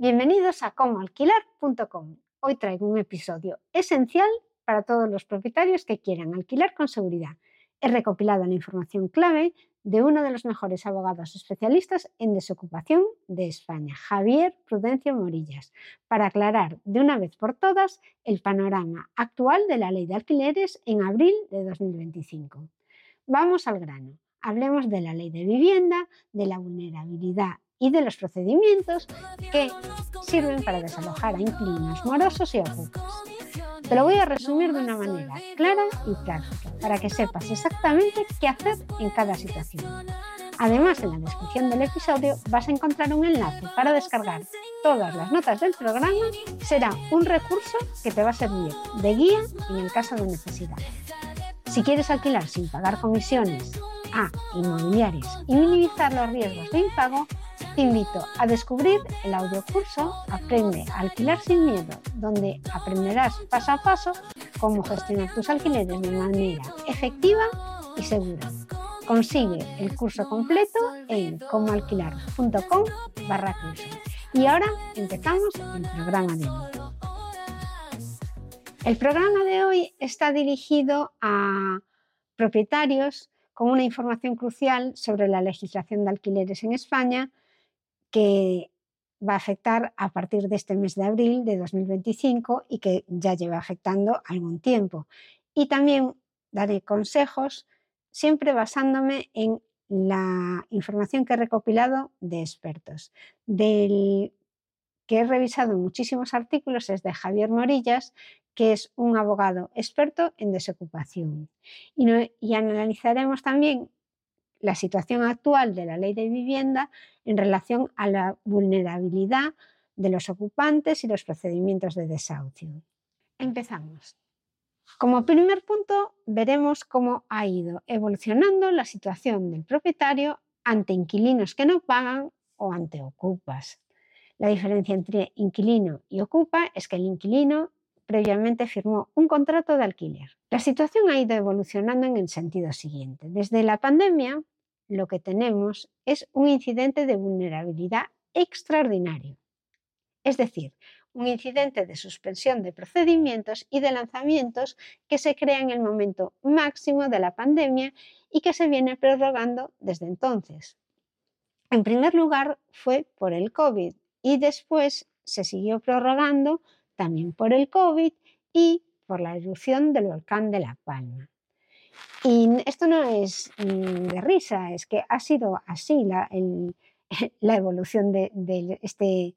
Bienvenidos a comoalquilar.com. Hoy traigo un episodio esencial para todos los propietarios que quieran alquilar con seguridad. He recopilado la información clave de uno de los mejores abogados especialistas en desocupación de España, Javier Prudencio Morillas, para aclarar de una vez por todas el panorama actual de la ley de alquileres en abril de 2025. Vamos al grano. Hablemos de la ley de vivienda, de la vulnerabilidad y de los procedimientos que sirven para desalojar a inquilinos morosos y ocupas. Te lo voy a resumir de una manera clara y práctica para que sepas exactamente qué hacer en cada situación. Además, en la descripción del episodio vas a encontrar un enlace para descargar todas las notas del programa. Será un recurso que te va a servir de guía en el caso de necesidad. Si quieres alquilar sin pagar comisiones a inmobiliarias y minimizar los riesgos de impago, te invito a descubrir el audiocurso Aprende a alquilar sin miedo, donde aprenderás paso a paso cómo gestionar tus alquileres de manera efectiva y segura. Consigue el curso completo en comoalquilar.com/curso. Y ahora empezamos el programa de hoy. El programa de hoy está dirigido a propietarios con una información crucial sobre la legislación de alquileres en España que va a afectar a partir de este mes de abril de 2025 y que ya lleva afectando algún tiempo. Y también daré consejos siempre basándome en la información que he recopilado de expertos. Del que he revisado muchísimos artículos es de Javier Morillas, que es un abogado experto en desocupación. Y analizaremos también la situación actual de la ley de vivienda en relación a la vulnerabilidad de los ocupantes y los procedimientos de desahucio. Empezamos. Como primer punto, veremos cómo ha ido evolucionando la situación del propietario ante inquilinos que no pagan o ante ocupas. La diferencia entre inquilino y ocupa es que el inquilino previamente firmó un contrato de alquiler. La situación ha ido evolucionando en el sentido siguiente. Desde la pandemia, lo que tenemos es un incidente de vulnerabilidad extraordinario. Es decir, un incidente de suspensión de procedimientos y de lanzamientos que se crea en el momento máximo de la pandemia y que se viene prorrogando desde entonces. En primer lugar, fue por el COVID y después se siguió prorrogando también por el COVID y por la erupción del volcán de La Palma. Y esto no es de risa, es que ha sido así la evolución de este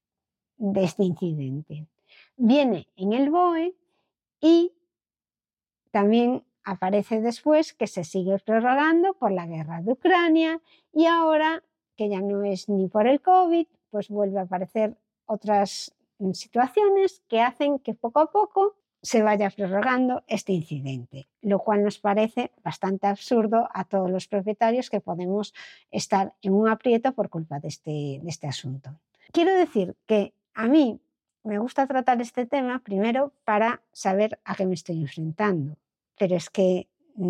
incidente. Viene en el BOE y también aparece después que se sigue prorrogando por la guerra de Ucrania y ahora, que ya no es ni por el COVID, pues vuelve a aparecer otras situaciones que hacen que poco a poco se vaya prorrogando este incidente, lo cual nos parece bastante absurdo a todos los propietarios que podemos estar en un aprieto por culpa de este asunto. Quiero decir que a mí me gusta tratar este tema primero para saber a qué me estoy enfrentando, pero es que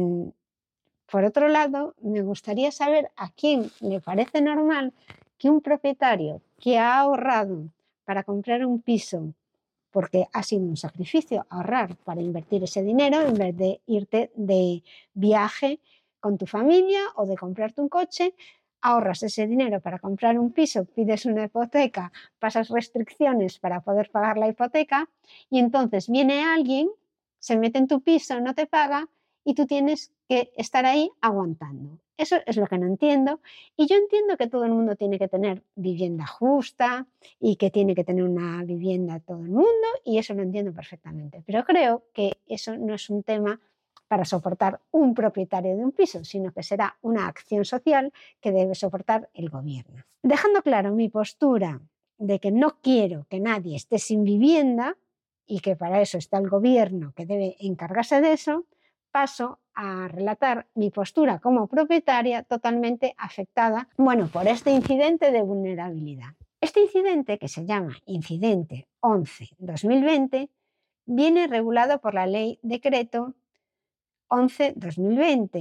por otro lado me gustaría saber a quién le parece normal que un propietario que ha ahorrado para comprar un piso, porque ha sido un sacrificio ahorrar para invertir ese dinero en vez de irte de viaje con tu familia o de comprarte un coche, ahorras ese dinero para comprar un piso, pides una hipoteca, pasas restricciones para poder pagar la hipoteca y entonces viene alguien, se mete en tu piso, no te paga y tú tienes que estar ahí aguantando. Eso es lo que no entiendo y yo entiendo que todo el mundo tiene que tener vivienda justa y que tiene que tener una vivienda todo el mundo y eso lo entiendo perfectamente, pero creo que eso no es un tema para soportar un propietario de un piso, sino que será una acción social que debe soportar el gobierno. Dejando claro mi postura de que no quiero que nadie esté sin vivienda y que para eso está el gobierno que debe encargarse de eso, paso a relatar mi postura como propietaria totalmente afectada, por este incidente de vulnerabilidad. Este incidente, que se llama Incidente 11-2020, viene regulado por la Ley Decreto 11-2020,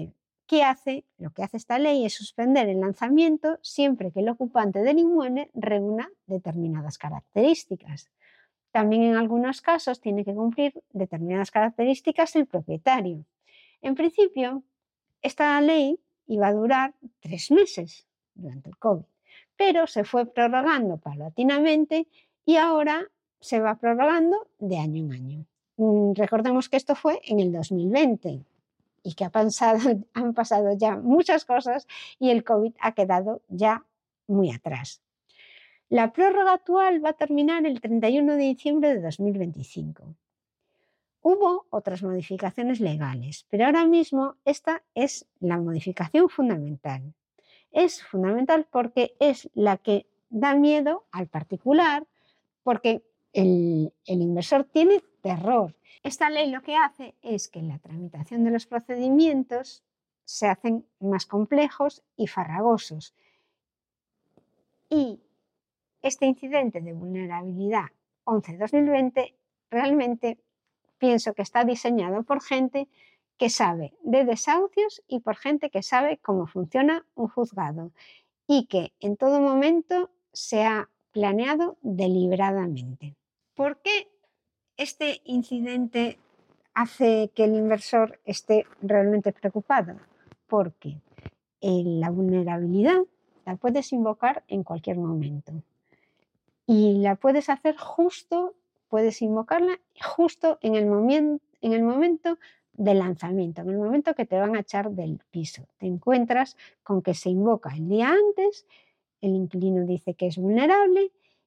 Lo que hace esta ley es suspender el lanzamiento siempre que el ocupante del inmueble reúna determinadas características. También en algunos casos tiene que cumplir determinadas características el propietario. En principio, esta ley iba a durar 3 meses durante el COVID, pero se fue prorrogando paulatinamente y ahora se va prorrogando de año en año. Recordemos que esto fue en el 2020 y que han pasado ya muchas cosas y el COVID ha quedado ya muy atrás. La prórroga actual va a terminar el 31 de diciembre de 2025. Hubo otras modificaciones legales, pero ahora mismo esta es la modificación fundamental. Es fundamental porque es la que da miedo al particular, porque el inversor tiene terror. Esta ley lo que hace es que la tramitación de los procedimientos se hacen más complejos y farragosos. Y este incidente de vulnerabilidad 11-2020 realmente pienso que está diseñado por gente que sabe de desahucios y por gente que sabe cómo funciona un juzgado y que en todo momento se ha planeado deliberadamente. ¿Por qué este incidente hace que el inversor esté realmente preocupado? Porque la vulnerabilidad la puedes invocar en cualquier momento y la puedes invocarla justo en el momento del lanzamiento, en el momento que te van a echar del piso. Te encuentras con que se invoca el día antes, el inquilino dice que es vulnerable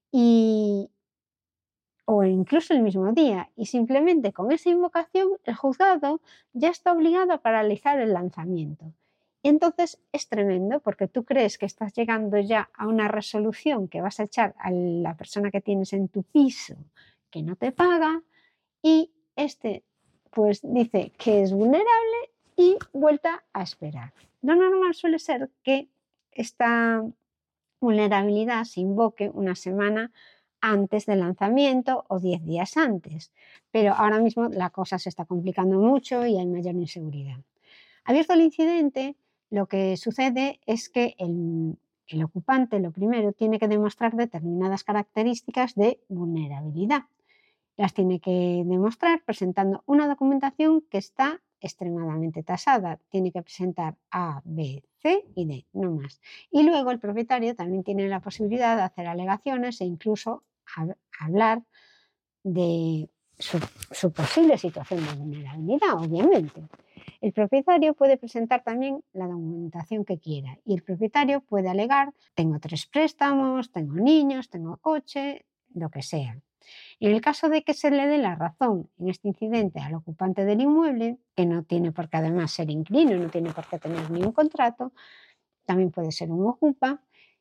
o incluso el mismo día, y simplemente con esa invocación el juzgado ya está obligado a paralizar el lanzamiento. Y entonces es tremendo porque tú crees que estás llegando ya a una resolución que vas a echar a la persona que tienes en tu piso que no te paga y pues dice que es vulnerable y vuelta a esperar. Lo normal suele ser que esta vulnerabilidad se invoque una semana antes del lanzamiento o 10 días antes, pero ahora mismo la cosa se está complicando mucho y hay mayor inseguridad. Abierto el incidente, lo que sucede es que el ocupante, lo primero, tiene que demostrar determinadas características de vulnerabilidad. Las tiene que demostrar presentando una documentación que está extremadamente tasada. Tiene que presentar A, B, C y D, no más. Y luego el propietario también tiene la posibilidad de hacer alegaciones e incluso hablar de su posible situación de vulnerabilidad, obviamente. El propietario puede presentar también la documentación que quiera y el propietario puede alegar: tengo 3 préstamos, tengo niños, tengo coche, lo que sea. En el caso de que se le dé la razón en este incidente al ocupante del inmueble, que no tiene por qué además ser inquilino, no tiene por qué tener ningún contrato, también puede ser un ocupa,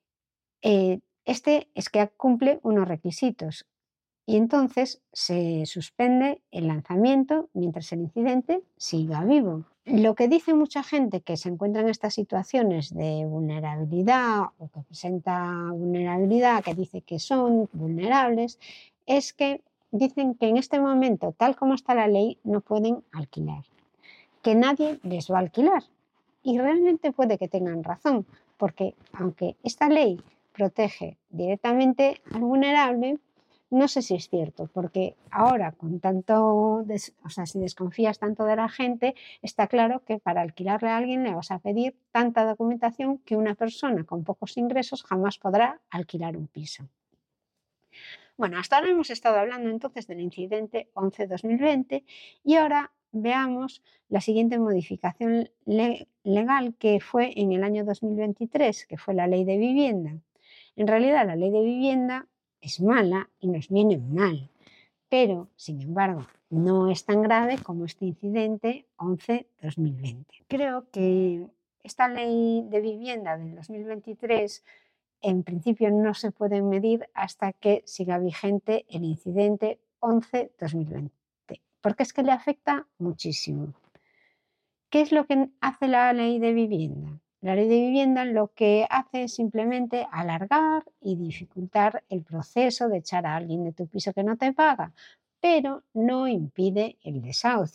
este es que cumple unos requisitos y entonces se suspende el lanzamiento mientras el incidente siga vivo. Lo que dice mucha gente que se encuentra en estas situaciones de vulnerabilidad o que presenta vulnerabilidad, que dice que son vulnerables, es que dicen que en este momento, tal como está la ley, no pueden alquilar, que nadie les va a alquilar. Y realmente puede que tengan razón, porque aunque esta ley protege directamente al vulnerable, no sé si es cierto, porque ahora con si desconfías tanto de la gente, está claro que para alquilarle a alguien le vas a pedir tanta documentación que una persona con pocos ingresos jamás podrá alquilar un piso. Bueno, hasta ahora hemos estado hablando entonces del incidente 11-2020 y ahora veamos la siguiente modificación legal que fue en el año 2023, que fue la Ley de Vivienda. En realidad la Ley de Vivienda es mala y nos viene mal, pero sin embargo no es tan grave como este incidente 11-2020. Creo que esta Ley de Vivienda del 2023 en principio no se puede medir hasta que siga vigente el incidente 11-2020, porque es que le afecta muchísimo. ¿Qué es lo que hace la Ley de Vivienda? La Ley de Vivienda lo que hace es simplemente alargar y dificultar el proceso de echar a alguien de tu piso que no te paga, pero no impide el desahucio.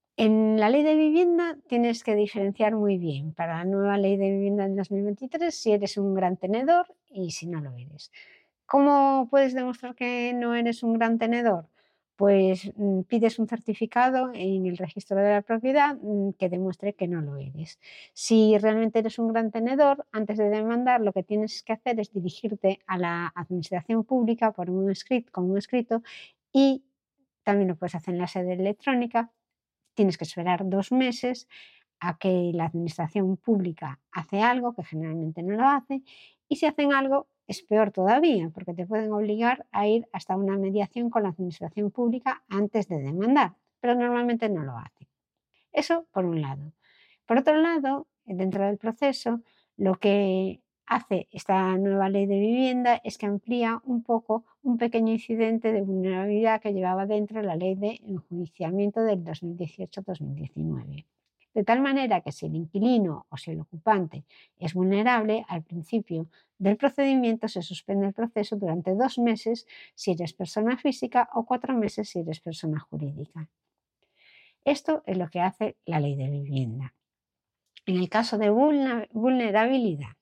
En la ley de vivienda tienes que diferenciar muy bien para la nueva ley de vivienda del 2023 si eres un gran tenedor y si no lo eres. ¿Cómo puedes demostrar que no eres un gran tenedor? Pues pides un certificado en el registro de la propiedad que demuestre que no lo eres. Si realmente eres un gran tenedor, antes de demandar, lo que tienes que hacer es dirigirte a la administración pública por con un escrito, y también lo puedes hacer en la sede electrónica. Tienes que esperar 2 meses a que la administración pública hace algo, que generalmente no lo hace, y si hacen algo es peor todavía, porque te pueden obligar a ir hasta una mediación con la administración pública antes de demandar, pero normalmente no lo hacen. Eso por un lado. Por otro lado, dentro del proceso, lo que hace esta nueva ley de vivienda es que amplía un poco un pequeño incidente de vulnerabilidad que llevaba dentro la ley de enjuiciamiento del 2018-2019. De tal manera que si el inquilino o si el ocupante es vulnerable, al principio del procedimiento se suspende el proceso durante 2 meses si eres persona física o 4 meses si eres persona jurídica. Esto es lo que hace la ley de vivienda. En el caso de vulnerabilidad,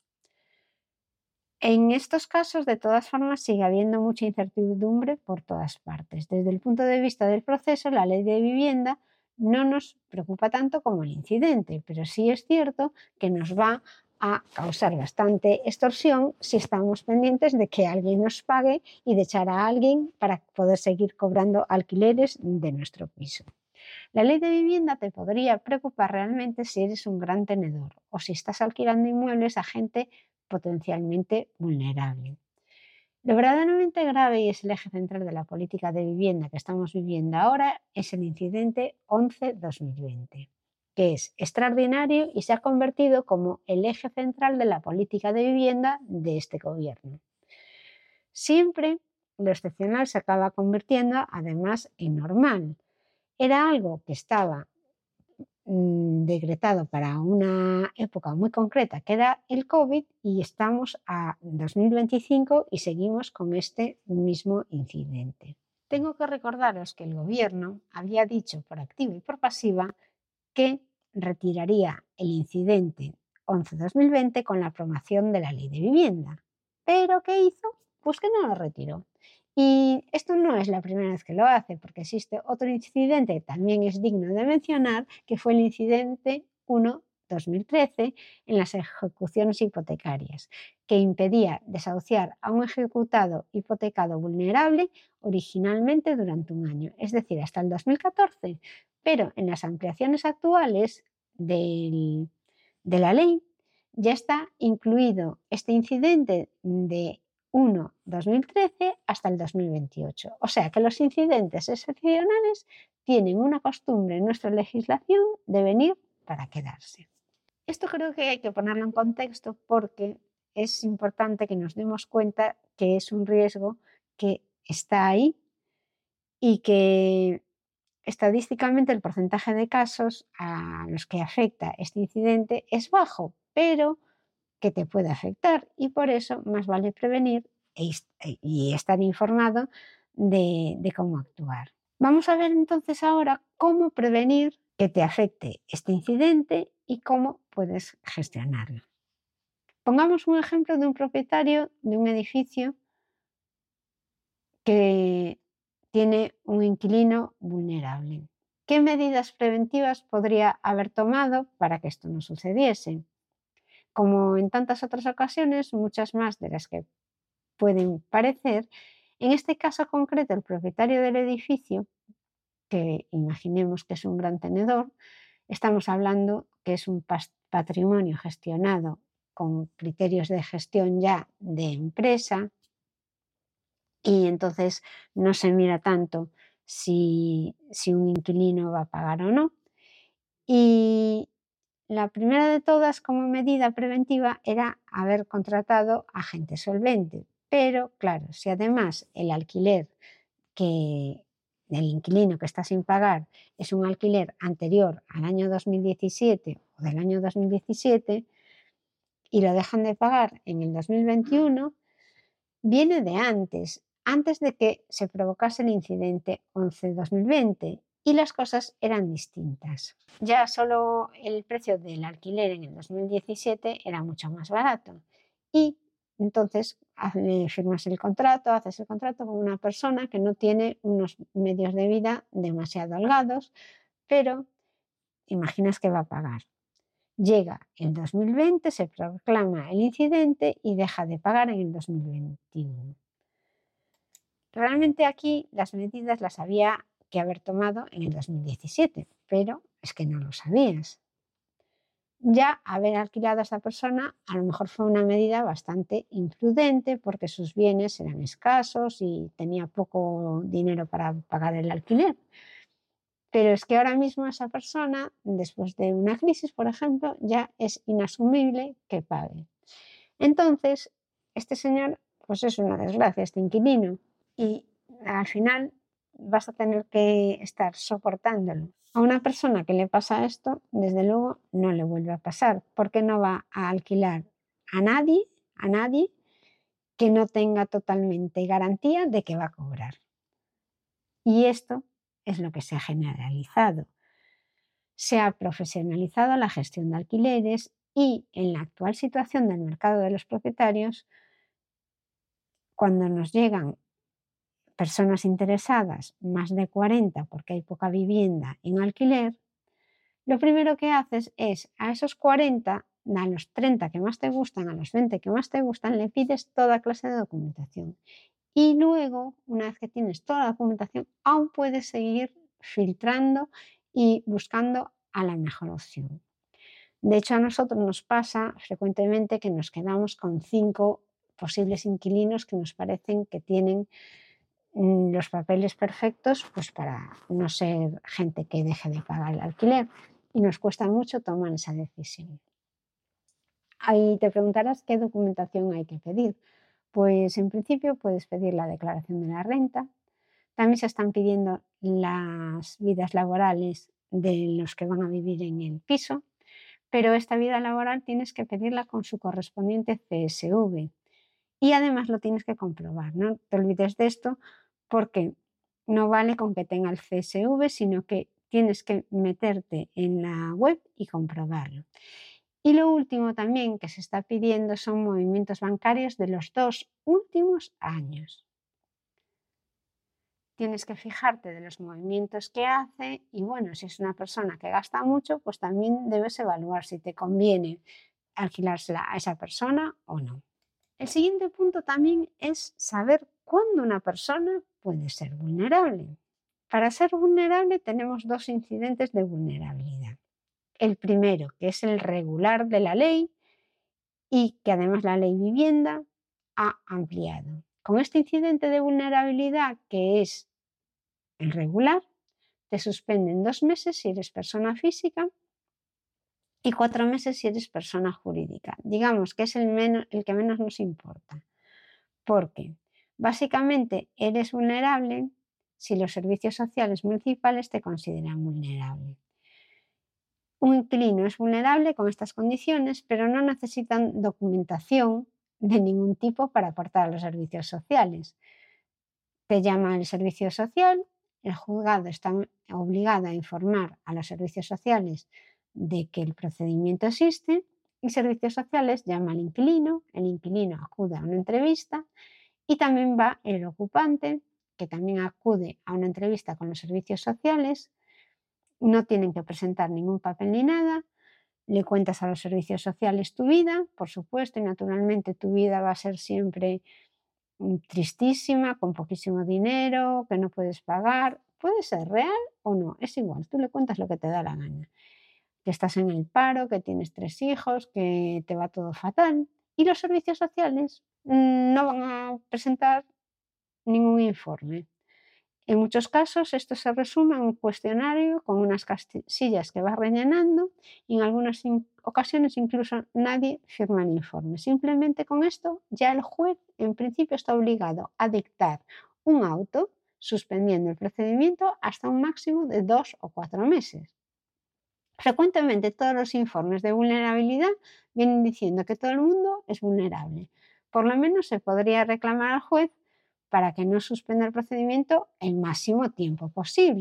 en estos casos, de todas formas, sigue habiendo mucha incertidumbre por todas partes. Desde el punto de vista del proceso, la ley de vivienda no nos preocupa tanto como el incidente, pero sí es cierto que nos va a causar bastante extorsión si estamos pendientes de que alguien nos pague y de echar a alguien para poder seguir cobrando alquileres de nuestro piso. La ley de vivienda te podría preocupar realmente si eres un gran tenedor o si estás alquilando inmuebles a gente potencialmente vulnerable. Lo verdaderamente grave y es el eje central de la política de vivienda que estamos viviendo ahora es el incidente 11-2020, que es extraordinario y se ha convertido como el eje central de la política de vivienda de este gobierno. Siempre lo excepcional se acaba convirtiendo además en normal. Era algo que estaba decretado para una época muy concreta, que era el COVID, y estamos a 2025 y seguimos con este mismo incidente. Tengo que recordaros que el gobierno había dicho por activa y por pasiva que retiraría el incidente 11-2020 con la aprobación de la ley de vivienda. ¿Pero qué hizo? Pues que no lo retiró. Y esto no es la primera vez que lo hace, porque existe otro incidente que también es digno de mencionar, que fue el incidente 1-2013 en las ejecuciones hipotecarias, que impedía desahuciar a un ejecutado hipotecado vulnerable originalmente durante un año, es decir, hasta el 2014. Pero en las ampliaciones actuales de la ley ya está incluido este incidente de 1-2013 hasta el 2028. O sea que los incidentes excepcionales tienen una costumbre en nuestra legislación de venir para quedarse. Esto creo que hay que ponerlo en contexto porque es importante que nos demos cuenta que es un riesgo que está ahí y que estadísticamente el porcentaje de casos a los que afecta este incidente es bajo, pero que te puede afectar, y por eso más vale prevenir y estar informado de cómo actuar. Vamos a ver entonces ahora cómo prevenir que te afecte este incidente y cómo puedes gestionarlo. Pongamos un ejemplo de un propietario de un edificio que tiene un inquilino vulnerable. ¿Qué medidas preventivas podría haber tomado para que esto no sucediese? Como en tantas otras ocasiones, muchas más de las que pueden parecer, en este caso concreto el propietario del edificio, que imaginemos que es un gran tenedor, estamos hablando que es un patrimonio gestionado con criterios de gestión ya de empresa, y entonces no se mira tanto si un inquilino va a pagar o no. Y la primera de todas, como medida preventiva, era haber contratado a gente solvente. Pero claro, si además el alquiler del inquilino que está sin pagar es un alquiler anterior al año 2017 o del año 2017 y lo dejan de pagar en el 2021, viene de antes de que se provocase el incidente 11-2020, y las cosas eran distintas. Ya solo el precio del alquiler en el 2017 era mucho más barato y entonces firmas el contrato, haces el contrato con una persona que no tiene unos medios de vida demasiado holgados, pero imaginas que va a pagar. Llega el 2020, se proclama el incidente y deja de pagar en el 2021. Realmente aquí las medidas las había que haber tomado en el 2017, pero es que no lo sabías. Ya haber alquilado a esta persona a lo mejor fue una medida bastante imprudente porque sus bienes eran escasos y tenía poco dinero para pagar el alquiler. Pero es que ahora mismo esa persona, después de una crisis, por ejemplo, ya es inasumible que pague. Entonces, este señor, pues es una desgracia, este inquilino, y al final vas a tener que estar soportándolo. A una persona que le pasa esto, desde luego no le vuelve a pasar, porque no va a alquilar a nadie que no tenga totalmente garantía de que va a cobrar. Y esto es lo que se ha generalizado. Se ha profesionalizado la gestión de alquileres y en la actual situación del mercado de los propietarios, cuando nos llegan personas interesadas, más de 40 porque hay poca vivienda en alquiler, lo primero que haces es a esos 40, a los 30 que más te gustan, a los 20 que más te gustan, le pides toda clase de documentación. Y luego, una vez que tienes toda la documentación, aún puedes seguir filtrando y buscando a la mejor opción. De hecho, a nosotros nos pasa frecuentemente que nos quedamos con 5 posibles inquilinos que nos parecen que tienen los papeles perfectos pues para no ser gente que deje de pagar el alquiler y nos cuesta mucho tomar esa decisión. Ahí te preguntarás qué documentación hay que pedir. Pues en principio puedes pedir la declaración de la renta. También se están pidiendo las vidas laborales de los que van a vivir en el piso, pero esta vida laboral tienes que pedirla con su correspondiente CSV y además lo tienes que comprobar. No te olvides de esto porque no vale con que tenga el CSV, sino que tienes que meterte en la web y comprobarlo. Y lo último también que se está pidiendo son movimientos bancarios de los 2 últimos años. Tienes que fijarte de los movimientos que hace y bueno, si es una persona que gasta mucho, pues también debes evaluar si te conviene alquilársela a esa persona o no. El siguiente punto también es saber cuándo una persona puede ser vulnerable. Para ser vulnerable tenemos 2 incidentes de vulnerabilidad. El primero, que es el regular de la ley y que además la ley vivienda ha ampliado. Con este incidente de vulnerabilidad, que es el regular, te suspenden 2 meses si eres persona física y 4 meses si eres persona jurídica. Digamos que es el que menos nos importa, porque básicamente eres vulnerable si los servicios sociales municipales te consideran vulnerable. Un inquilino es vulnerable con estas condiciones, pero no necesitan documentación de ningún tipo para aportar a los servicios sociales. Te llama el servicio social, el juzgado está obligado a informar a los servicios sociales de que el procedimiento existe y servicios sociales llama al inquilino, el inquilino acude a una entrevista y también va el ocupante, que también acude a una entrevista con los servicios sociales. No tienen que presentar ningún papel ni nada. Le cuentas a los servicios sociales tu vida, por supuesto, y naturalmente tu vida va a ser siempre tristísima, con poquísimo dinero, que no puedes pagar. Puede ser real o no, es igual, tú le cuentas lo que te da la gana. Que estás en el paro, que tienes 3 hijos, que te va todo fatal. Y los servicios sociales no van a presentar ningún informe. En muchos casos esto se resume en un cuestionario con unas casillas que vas rellenando y en algunas ocasiones incluso nadie firma el informe. Simplemente con esto ya el juez en principio está obligado a dictar un auto suspendiendo el procedimiento hasta un máximo de 2 o 4 meses. Frecuentemente todos los informes de vulnerabilidad vienen diciendo que todo el mundo es vulnerable. Por lo menos se podría reclamar al juez para que no suspenda el procedimiento el máximo tiempo posible.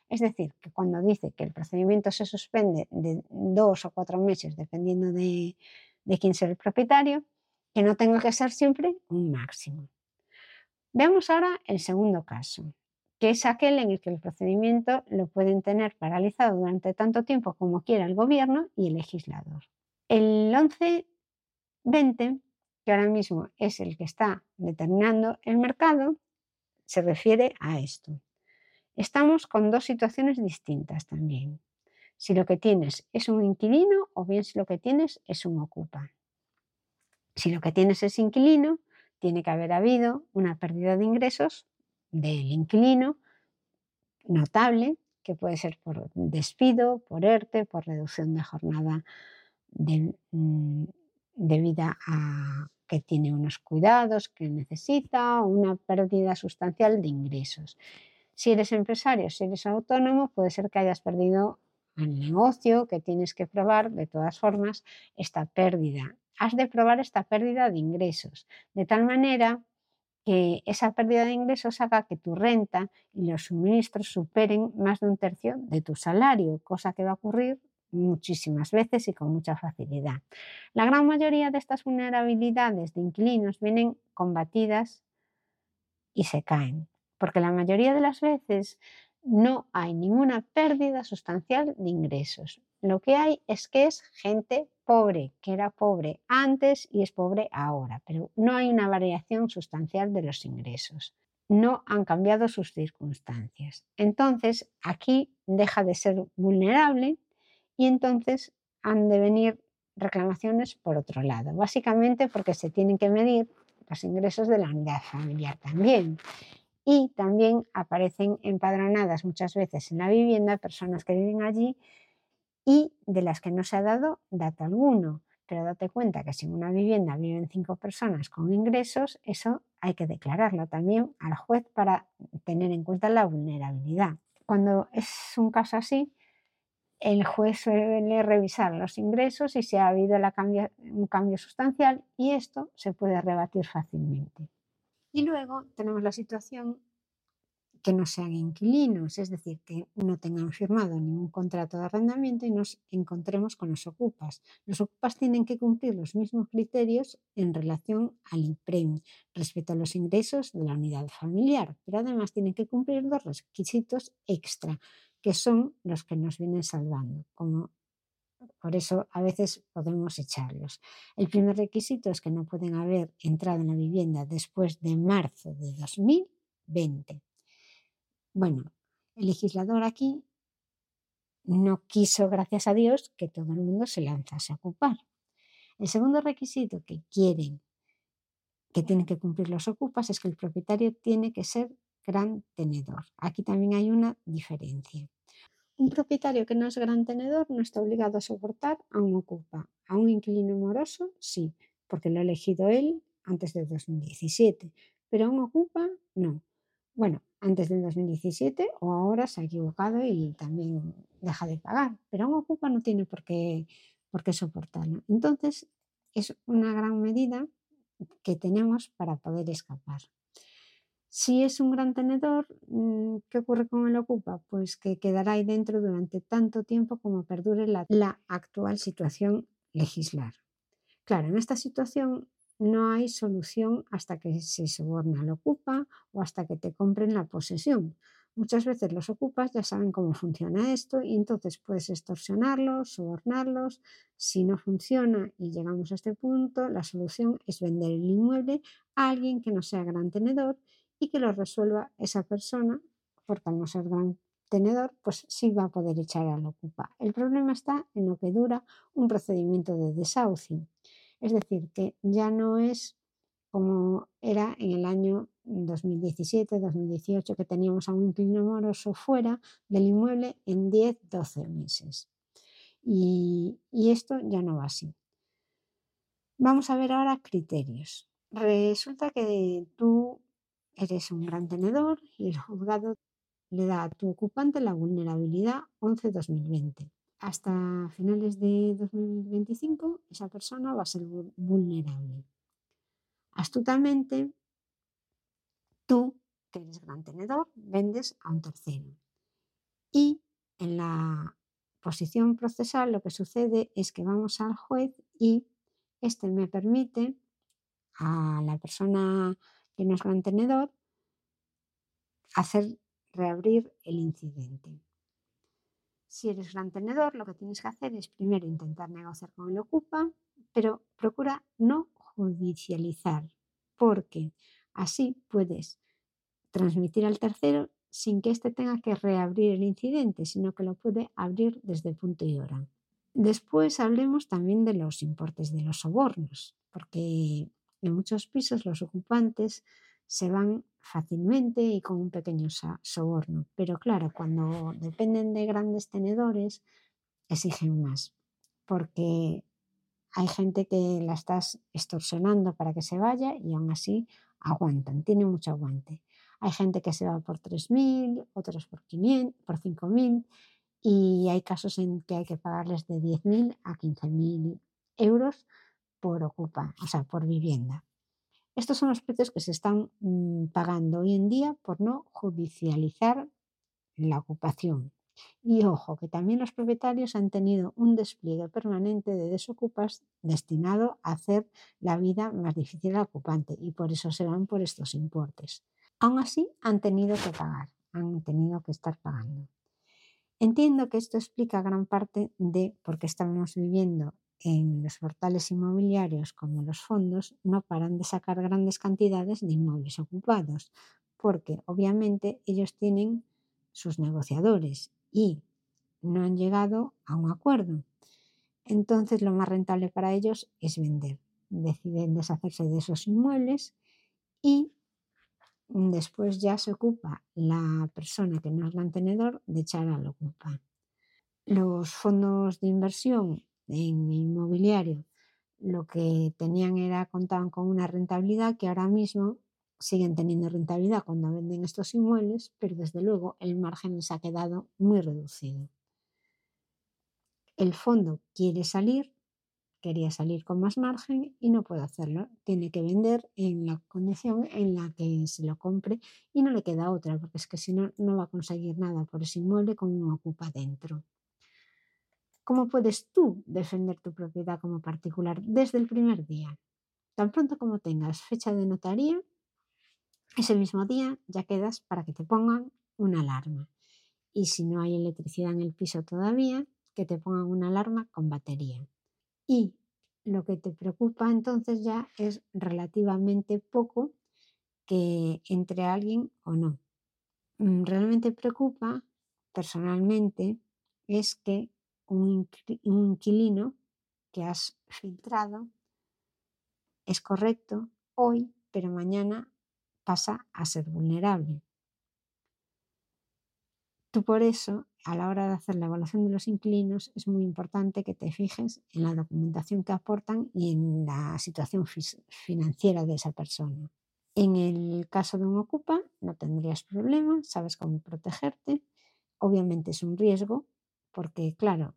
Es decir, que cuando dice que el procedimiento se suspende de 2 o 4 meses, dependiendo de quién sea el propietario, que no tenga que ser siempre un máximo. Veamos ahora el segundo caso, que es aquel en el que el procedimiento lo pueden tener paralizado durante tanto tiempo como quiera el gobierno y el legislador. El 1120, que ahora mismo es el que está determinando el mercado, se refiere a esto. Estamos con dos situaciones distintas también. Si lo que tienes es un inquilino o bien si lo que tienes es un ocupa. Si lo que tienes es inquilino, tiene que haber habido una pérdida de ingresos del inquilino notable, que puede ser por despido, por ERTE, por reducción de jornada debida a que tiene unos cuidados que necesita o una pérdida sustancial de ingresos. Si eres empresario, si eres autónomo, puede ser que hayas perdido el negocio, que tienes que probar de todas formas esta pérdida. Has de probar esta pérdida de ingresos, de tal manera que esa pérdida de ingresos haga que tu renta y los suministros superen más de un tercio de tu salario, cosa que va a ocurrir muchísimas veces y con mucha facilidad. La gran mayoría de estas vulnerabilidades de inquilinos vienen combatidas y se caen, porque la mayoría de las veces no hay ninguna pérdida sustancial de ingresos. Lo que hay es que es gente pobre, que era pobre antes y es pobre ahora, pero no hay una variación sustancial de los ingresos. No han cambiado sus circunstancias. Entonces, aquí deja de ser vulnerable y entonces han de venir reclamaciones por otro lado, básicamente porque se tienen que medir los ingresos de la unidad familiar también. Y también aparecen empadronadas muchas veces en la vivienda personas que viven allí y de las que no se ha dado dato alguno. Pero date cuenta que si en una vivienda viven 5 personas con ingresos, eso hay que declararlo también al juez para tener en cuenta la vulnerabilidad. Cuando es un caso así, el juez suele revisar los ingresos y si ha habido un cambio sustancial y esto se puede rebatir fácilmente. Y luego tenemos la situación que no sean inquilinos, es decir, que no tengan firmado ningún contrato de arrendamiento y nos encontremos con los ocupas. Los ocupas tienen que cumplir los mismos criterios en relación al IPREM respecto a los ingresos de la unidad familiar, pero además tienen que cumplir dos requisitos extra, que son los que nos vienen salvando, como por eso a veces podemos echarlos. El primer requisito es que no pueden haber entrado en la vivienda después de marzo de 2020. Bueno, el legislador aquí no quiso, gracias a Dios, que todo el mundo se lanzase a ocupar. El segundo requisito que tienen que cumplir los ocupas es que el propietario tiene que ser gran tenedor. Aquí también hay una diferencia. Un propietario que no es gran tenedor no está obligado a soportar a un ocupa. A un inquilino moroso, sí, porque lo ha elegido él antes del 2017, pero a un ocupa, no. Bueno, antes del 2017 o ahora se ha equivocado y también deja de pagar, pero a un ocupa no tiene por qué soportarlo. Entonces, es una gran medida que tenemos para poder escapar. Si es un gran tenedor, ¿qué ocurre con el ocupa? Pues que quedará ahí dentro durante tanto tiempo como perdure la actual situación legislar. Claro, en esta situación no hay solución hasta que se soborne al ocupa o hasta que te compren la posesión. Muchas veces los ocupas ya saben cómo funciona esto y entonces puedes extorsionarlos, sobornarlos. Si no funciona y llegamos a este punto, la solución es vender el inmueble a alguien que no sea gran tenedor y que lo resuelva esa persona, porque al no ser gran tenedor, pues sí va a poder echar al ocupa. El problema está en lo que dura un procedimiento de desahucio. Es decir, que ya no es como era en el año 2017-2018, que teníamos a un inquilino moroso fuera del inmueble en 10-12 meses. Y esto ya no va así. Vamos a ver ahora criterios. Resulta que tú eres un gran tenedor y el juzgado le da a tu ocupante la vulnerabilidad 11-2020. Hasta finales de 2025 esa persona va a ser vulnerable. Astutamente, tú, que eres gran tenedor, vendes a un tercero. Y en la posición procesal lo que sucede es que vamos al juez y este me permite a la persona que no es mantenedor hacer reabrir el incidente. Si eres gran tenedor, lo que tienes que hacer es primero intentar negociar con el ocupa, pero procura no judicializar, porque así puedes transmitir al tercero sin que éste tenga que reabrir el incidente, sino que lo puede abrir desde punto y hora. Después hablemos también de los importes de los sobornos, porque en muchos pisos los ocupantes se van fácilmente y con un pequeño soborno, pero claro, cuando dependen de grandes tenedores exigen más, porque hay gente que la estás extorsionando para que se vaya y aún así aguantan, tienen mucho aguante. Hay gente que se va por 3.000, otros por 500, por 5.000 y hay casos en que hay que pagarles de 10.000 a 15.000 euros por ocupa, o sea, por vivienda. Estos son los precios que se están pagando hoy en día por no judicializar la ocupación. Y ojo, que también los propietarios han tenido un despliegue permanente de desocupas destinado a hacer la vida más difícil al ocupante y por eso se van por estos importes. Aún así, han tenido que pagar, han tenido que estar pagando. Entiendo que esto explica gran parte de por qué estamos viviendo en los portales inmobiliarios como los fondos no paran de sacar grandes cantidades de inmuebles ocupados, porque obviamente ellos tienen sus negociadores y no han llegado a un acuerdo. Entonces lo más rentable para ellos es vender. Deciden deshacerse de esos inmuebles y después ya se ocupa la persona que no es mantenedor de echar al ocupa. Los fondos de inversión en inmobiliario lo que tenían era contaban con una rentabilidad que ahora mismo siguen teniendo rentabilidad cuando venden estos inmuebles, pero desde luego el margen les ha quedado muy reducido. El fondo quería salir con más margen y no puede hacerlo. Tiene que vender en la condición en la que se lo compre y no le queda otra, porque es que si no, no va a conseguir nada por ese inmueble con un ocupa dentro. ¿Cómo puedes tú defender tu propiedad como particular desde el primer día? Tan pronto como tengas fecha de notaría, ese mismo día ya quedas para que te pongan una alarma. Y si no hay electricidad en el piso todavía, que te pongan una alarma con batería. Y lo que te preocupa entonces ya es relativamente poco que entre alguien o no. Realmente preocupa, personalmente, es que un inquilino que has filtrado es correcto hoy, pero mañana pasa a ser vulnerable. Tú por eso, a la hora de hacer la evaluación de los inquilinos, es muy importante que te fijes en la documentación que aportan y en la situación financiera de esa persona. En el caso de un ocupa, no tendrías problema, sabes cómo protegerte. Obviamente es un riesgo, porque claro,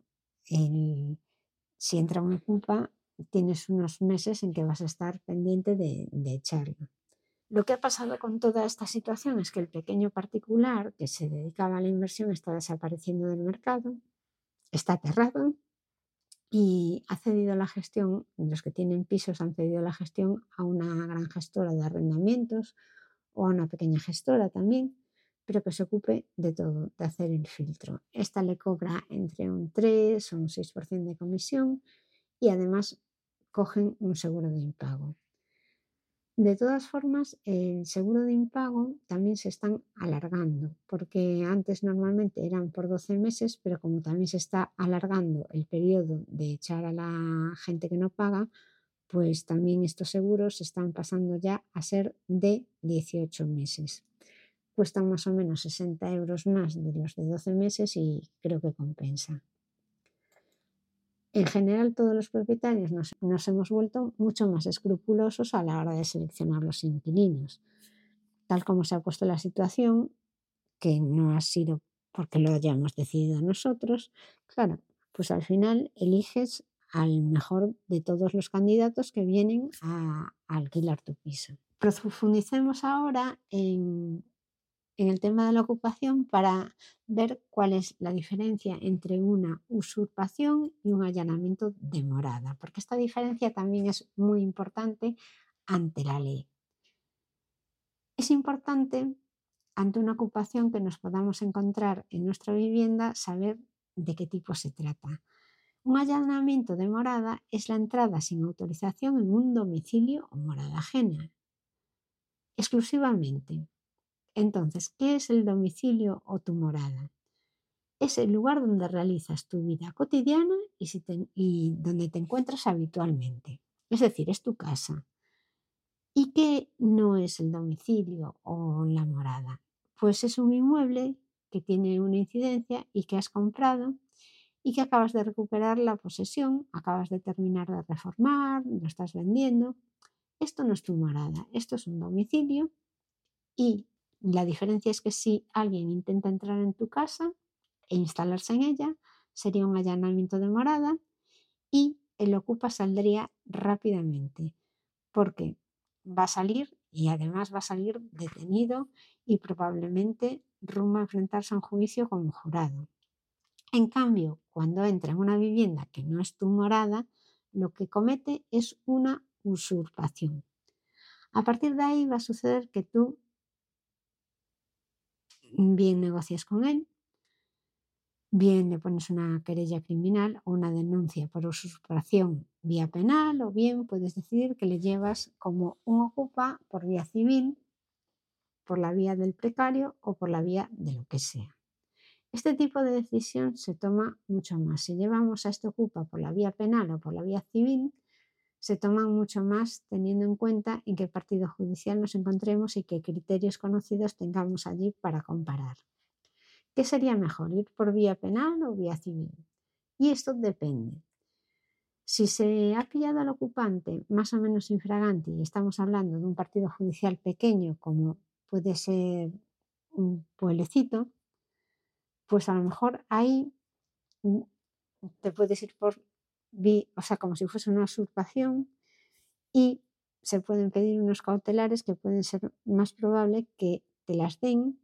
si entra un ocupa, tienes unos meses en que vas a estar pendiente de echarlo. Lo que ha pasado con toda esta situación es que el pequeño particular que se dedicaba a la inversión está desapareciendo del mercado, está aterrado y ha cedido la gestión, los que tienen pisos han cedido la gestión a una gran gestora de arrendamientos o a una pequeña gestora también, pero que se ocupe de todo, de hacer el filtro. Esta le cobra entre un 3 o un 6% de comisión y además cogen un seguro de impago. De todas formas, el seguro de impago también se están alargando, porque antes normalmente eran por 12 meses, pero como también se está alargando el periodo de echar a la gente que no paga, pues también estos seguros están pasando ya a ser de 18 meses. Cuestan más o menos 60 euros más de los de 12 meses y creo que compensa. En general, todos los propietarios nos hemos vuelto mucho más escrupulosos a la hora de seleccionar los inquilinos. Tal como se ha puesto la situación, que no ha sido porque lo hayamos decidido nosotros, claro, pues al final eliges al mejor de todos los candidatos que vienen a alquilar tu piso. Profundicemos ahora en en el tema de la ocupación para ver cuál es la diferencia entre una usurpación y un allanamiento de morada, porque esta diferencia también es muy importante ante la ley. Es importante, ante una ocupación que nos podamos encontrar en nuestra vivienda, saber de qué tipo se trata. Un allanamiento de morada es la entrada sin autorización en un domicilio o morada ajena, exclusivamente. Entonces, ¿qué es el domicilio o tu morada? Es el lugar donde realizas tu vida cotidiana y donde te encuentras habitualmente. Es decir, es tu casa. ¿Y qué no es el domicilio o la morada? Pues es un inmueble que tiene una incidencia y que has comprado y que acabas de recuperar la posesión, acabas de terminar de reformar, lo estás vendiendo. Esto no es tu morada, esto es un domicilio y la diferencia es que si alguien intenta entrar en tu casa e instalarse en ella, sería un allanamiento de morada y el ocupa saldría rápidamente porque va a salir y además va a salir detenido y probablemente rumbo a enfrentarse a un juicio como jurado. En cambio, cuando entra en una vivienda que no es tu morada, lo que comete es una usurpación. A partir de ahí va a suceder que tú bien negocias con él, bien le pones una querella criminal o una denuncia por usurpación vía penal, o bien puedes decidir que le llevas como un ocupa por vía civil, por la vía del precario o por la vía de lo que sea. Este tipo de decisión se toma mucho más. Si llevamos a este ocupa por la vía penal o por la vía civil, se toman mucho más teniendo en cuenta en qué partido judicial nos encontremos y qué criterios conocidos tengamos allí para comparar. ¿Qué sería mejor, ir por vía penal o vía civil? Y esto depende. Si se ha pillado al ocupante más o menos infragante y estamos hablando de un partido judicial pequeño como puede ser un pueblecito, pues a lo mejor ahí mm, te puedes ir por o sea, como si fuese una usurpación y se pueden pedir unos cautelares que pueden ser más probable que te las den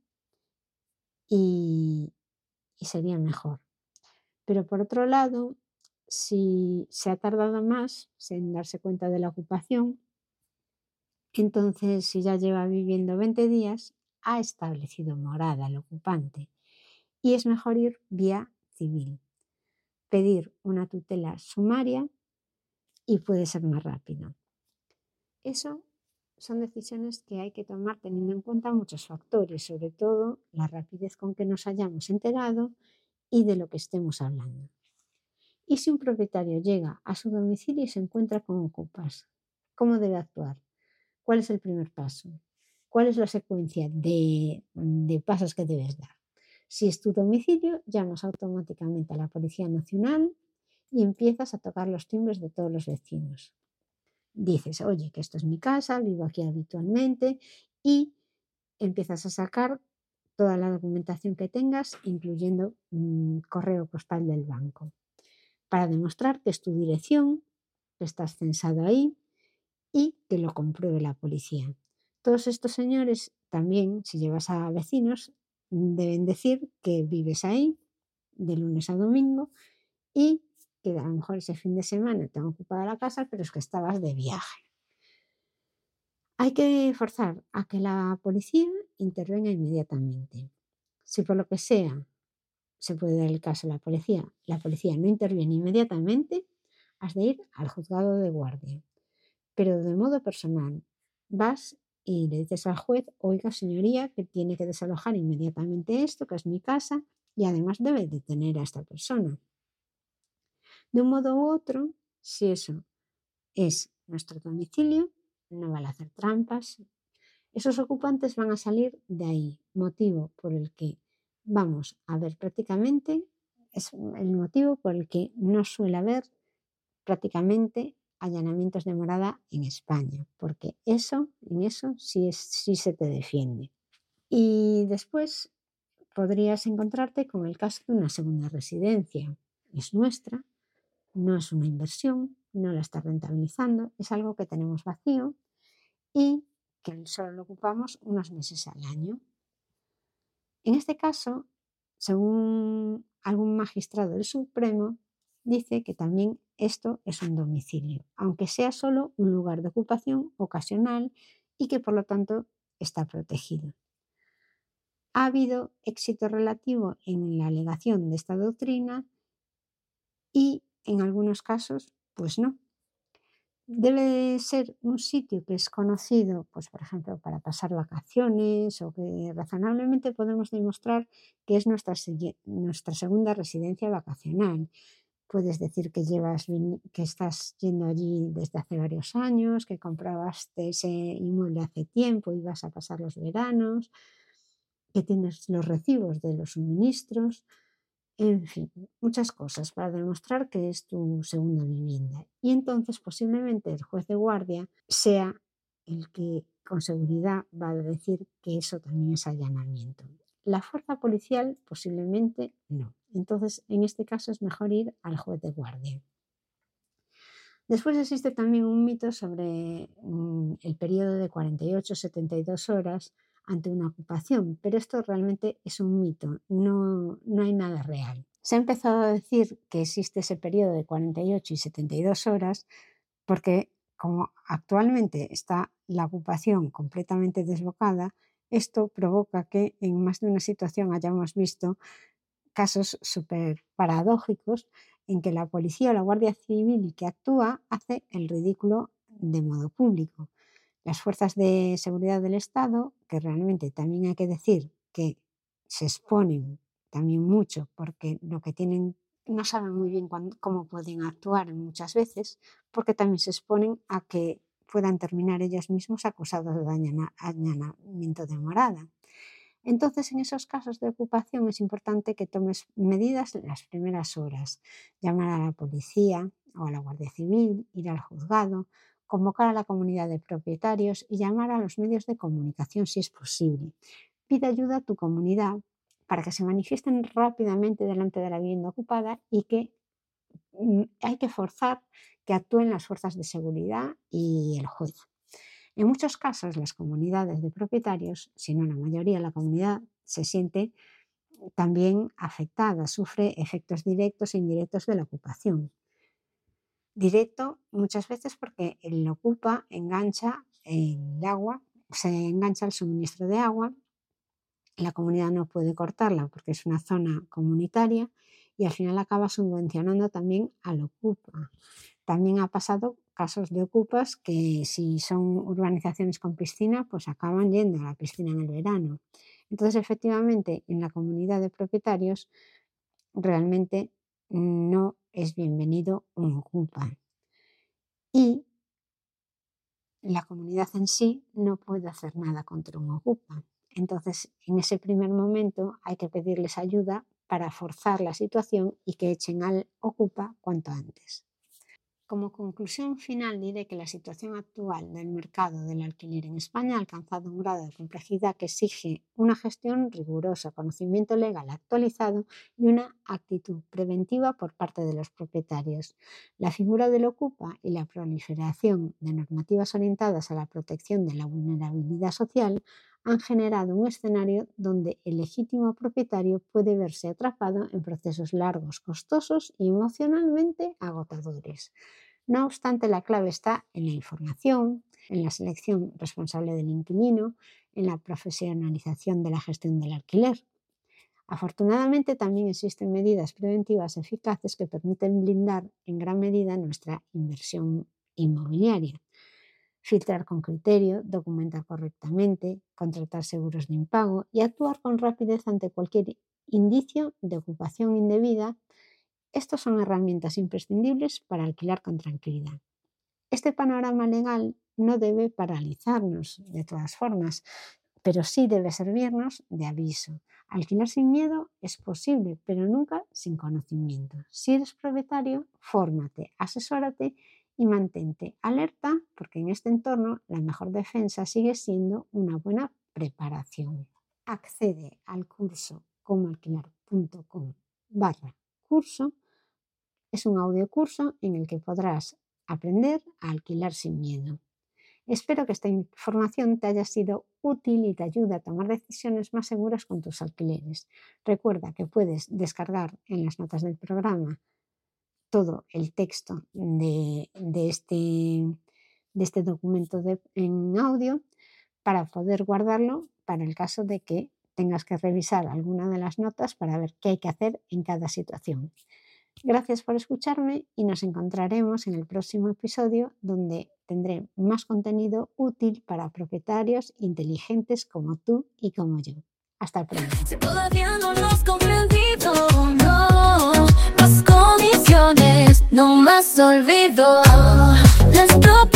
y sería mejor. Pero por otro lado, si se ha tardado más en darse cuenta de la ocupación, entonces si ya lleva viviendo 20 días, ha establecido morada el ocupante y es mejor ir vía civil, pedir una tutela sumaria y puede ser más rápido. Eso son decisiones que hay que tomar teniendo en cuenta muchos factores, sobre todo la rapidez con que nos hayamos enterado y de lo que estemos hablando. ¿Y si un propietario llega a su domicilio y se encuentra con ocupas? ¿Cómo debe actuar? ¿Cuál es el primer paso? ¿Cuál es la secuencia de pasos que debes dar? Si es tu domicilio, llamas automáticamente a la Policía Nacional y empiezas a tocar los timbres de todos los vecinos. Dices, oye, que esto es mi casa, vivo aquí habitualmente y empiezas a sacar toda la documentación que tengas, incluyendo correo postal del banco, para demostrar que es tu dirección, que estás censado ahí y que lo compruebe la policía. Todos estos señores también, si llevas a vecinos, deben decir que vives ahí de lunes a domingo y que a lo mejor ese fin de semana te han ocupado la casa, pero es que estabas de viaje. Hay que forzar a que la policía intervenga inmediatamente. Si por lo que sea se puede dar el caso a la policía no interviene inmediatamente, has de ir al juzgado de guardia. Pero de modo personal, vas y le dices al juez, oiga señoría, que tiene que desalojar inmediatamente esto, que es mi casa, y además debe detener a esta persona. De un modo u otro, si eso es nuestro domicilio, no vale hacer trampas. Esos ocupantes van a salir de ahí, motivo por el que vamos a ver prácticamente, es el motivo por el que no suele haber prácticamente allanamientos de morada en España, porque en eso sí se te defiende. Y después podrías encontrarte con el caso de una segunda residencia. Es nuestra, no es una inversión, no la está rentabilizando, es algo que tenemos vacío y que solo lo ocupamos unos meses al año. En este caso, según algún magistrado del Supremo, dice que también esto es un domicilio, aunque sea solo un lugar de ocupación ocasional y que por lo tanto está protegido. Ha habido éxito relativo en la alegación de esta doctrina y en algunos casos, pues no. Debe ser un sitio que es conocido, pues por ejemplo, para pasar vacaciones o que razonablemente podemos demostrar que es nuestra segunda residencia vacacional. Puedes decir que que estás yendo allí desde hace varios años, que compraste ese inmueble hace tiempo y vas a pasar los veranos, que tienes los recibos de los suministros, en fin, muchas cosas para demostrar que es tu segunda vivienda. Y entonces posiblemente el juez de guardia sea el que con seguridad va a decir que eso también es allanamiento. La fuerza policial posiblemente no. Entonces, en este caso es mejor ir al juez de guardia. Después existe también un mito sobre el periodo de 48-72 horas ante una ocupación, pero esto realmente es un mito, no hay nada real. Se ha empezado a decir que existe ese periodo de 48 y 72 horas porque como actualmente está la ocupación completamente desbocada, esto provoca que en más de una situación hayamos visto casos súper paradójicos en que la policía o la Guardia Civil que actúa hace el ridículo de modo público. Las fuerzas de seguridad del Estado, que realmente también hay que decir que se exponen también mucho porque lo que tienen no saben muy bien cómo pueden actuar muchas veces, porque también se exponen a que puedan terminar ellos mismos acusados de allanamiento de morada. Entonces, en esos casos de ocupación es importante que tomes medidas en las primeras horas, llamar a la policía o a la Guardia Civil, ir al juzgado, convocar a la comunidad de propietarios y llamar a los medios de comunicación si es posible. Pide ayuda a tu comunidad para que se manifiesten rápidamente delante de la vivienda ocupada y que hay que forzar que actúen las fuerzas de seguridad y el juez. En muchos casos, las comunidades de propietarios, si no la mayoría, la comunidad se siente también afectada, sufre efectos directos e indirectos de la ocupación. Directo muchas veces porque el ocupa engancha el agua, se engancha el suministro de agua, la comunidad no puede cortarla porque es una zona comunitaria y al final acaba subvencionando también al ocupa. También ha pasado casos de ocupas que si son urbanizaciones con piscina, pues acaban yendo a la piscina en el verano. Entonces, efectivamente, en la comunidad de propietarios realmente no es bienvenido un ocupa. Y la comunidad en sí no puede hacer nada contra un ocupa. Entonces, en ese primer momento hay que pedirles ayuda para forzar la situación y que echen al ocupa cuanto antes. Como conclusión final diré que la situación actual del mercado del alquiler en España ha alcanzado un grado de complejidad que exige una gestión rigurosa, conocimiento legal actualizado y una actitud preventiva por parte de los propietarios. La figura del ocupa y la proliferación de normativas orientadas a la protección de la vulnerabilidad social han generado un escenario donde el legítimo propietario puede verse atrapado en procesos largos, costosos y emocionalmente agotadores. No obstante, la clave está en la información, en la selección responsable del inquilino, en la profesionalización de la gestión del alquiler. Afortunadamente, también existen medidas preventivas eficaces que permiten blindar en gran medida nuestra inversión inmobiliaria. Filtrar con criterio, documentar correctamente, contratar seguros de impago y actuar con rapidez ante cualquier indicio de ocupación indebida. Estos son herramientas imprescindibles para alquilar con tranquilidad. Este panorama legal no debe paralizarnos de todas formas, pero sí debe servirnos de aviso. Alquilar sin miedo es posible, pero nunca sin conocimiento. Si eres propietario, fórmate, asesórate y mantente alerta, porque en este entorno la mejor defensa sigue siendo una buena preparación. Accede al curso comoalquilar.com/curso. Es un audiocurso en el que podrás aprender a alquilar sin miedo. Espero que esta información te haya sido útil y te ayude a tomar decisiones más seguras con tus alquileres. Recuerda que puedes descargar en las notas del programa todo el texto de este documento en audio para poder guardarlo para el caso de que tengas que revisar alguna de las notas para ver qué hay que hacer en cada situación. Gracias por escucharme y nos encontraremos en el próximo episodio donde tendré más contenido útil para propietarios inteligentes como tú y como yo. Hasta pronto. Si todavía no lo has comprendido, no, más condiciones, no más olvido.